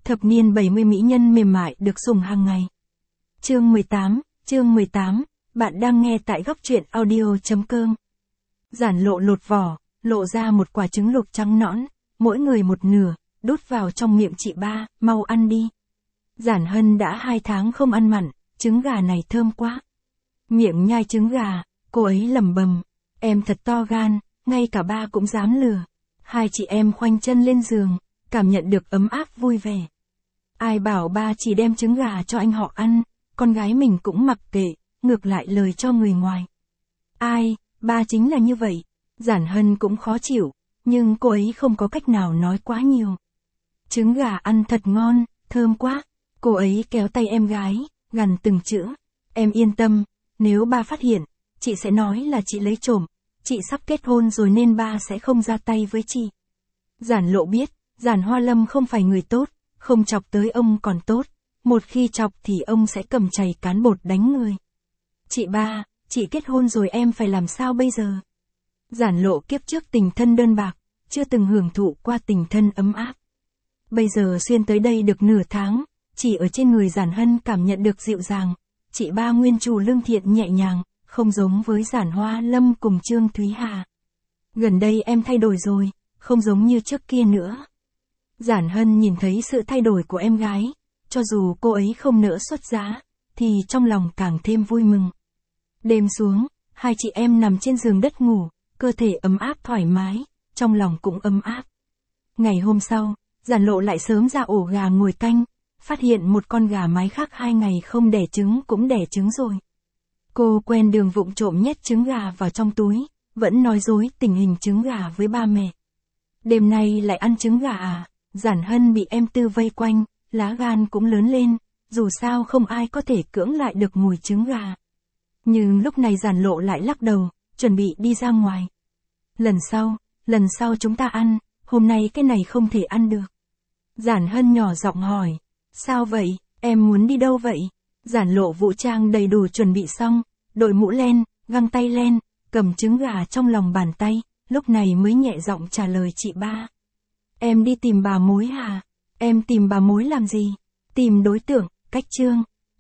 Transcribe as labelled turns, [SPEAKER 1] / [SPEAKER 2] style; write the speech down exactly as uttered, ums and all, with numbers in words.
[SPEAKER 1] Thập niên bảy mươi mỹ nhân mềm mại được sủng hàng ngày. Chương mười tám, chương mười tám, bạn đang nghe tại góc truyện audio.com. Giản Lộ lột vỏ, lộ ra một quả trứng luộc trắng nõn, mỗi người một nửa, đút vào trong miệng chị ba, mau ăn đi. Giản Hân đã hai tháng không ăn mặn, trứng gà này thơm quá. Miệng nhai trứng gà, cô ấy lẩm bẩm, em thật to gan, ngay cả ba cũng dám lừa. Hai chị em khoanh chân lên giường, cảm nhận được ấm áp vui vẻ. Ai bảo ba chỉ đem trứng gà cho anh họ ăn, con gái mình cũng mặc kệ, ngược lại lời cho người ngoài. Ai, ba chính là như vậy. Giản Hân cũng khó chịu, nhưng cô ấy không có cách nào nói quá nhiều. Trứng gà ăn thật ngon, thơm quá. Cô ấy kéo tay em gái, gằn từng chữ. Em yên tâm, nếu ba phát hiện, chị sẽ nói là chị lấy trộm. Chị sắp kết hôn rồi nên ba sẽ không ra tay với chị. Giản Lộ biết, Giản Hoa Lâm không phải người tốt, không chọc tới ông còn tốt. Một khi chọc thì ông sẽ cầm chày cán bột đánh người. Chị ba, chị kết hôn rồi em phải làm sao bây giờ? Giản Lộ kiếp trước tình thân đơn bạc, chưa từng hưởng thụ qua tình thân ấm áp. Bây giờ xuyên tới đây được nửa tháng, chỉ ở trên người Giản Hân cảm nhận được dịu dàng. Chị ba nguyên trù lương thiện nhẹ nhàng, không giống với Giản Hoa Lâm cùng Trương Thúy Hà. Gần đây em thay đổi rồi, không giống như trước kia nữa. Giản Hân nhìn thấy sự thay đổi của em gái, cho dù cô ấy không nỡ xuất giá, thì trong lòng càng thêm vui mừng. Đêm xuống, hai chị em nằm trên giường đất ngủ, cơ thể ấm áp thoải mái, trong lòng cũng ấm áp. Ngày hôm sau, Giản Lộ lại sớm ra ổ gà ngồi canh, phát hiện một con gà mái khác hai ngày không đẻ trứng cũng đẻ trứng rồi. Cô quen đường vụng trộm nhét trứng gà vào trong túi, vẫn nói dối tình hình trứng gà với ba mẹ. Đêm nay lại ăn trứng gà à? Giản Hân bị em Tư vây quanh, lá gan cũng lớn lên, dù sao không ai có thể cưỡng lại được mùi trứng gà. Nhưng lúc này Giản Lộ lại lắc đầu, chuẩn bị đi ra ngoài. Lần sau, lần sau chúng ta ăn, hôm nay cái này không thể ăn được. Giản Hân nhỏ giọng hỏi, sao vậy, em muốn đi đâu vậy? Giản Lộ vũ trang đầy đủ chuẩn bị xong, đội mũ len, găng tay len, cầm trứng gà trong lòng bàn tay, lúc này mới nhẹ giọng trả lời chị ba. Em đi tìm bà mối hả? Em tìm bà mối làm gì? Tìm đối tượng, cách Trương.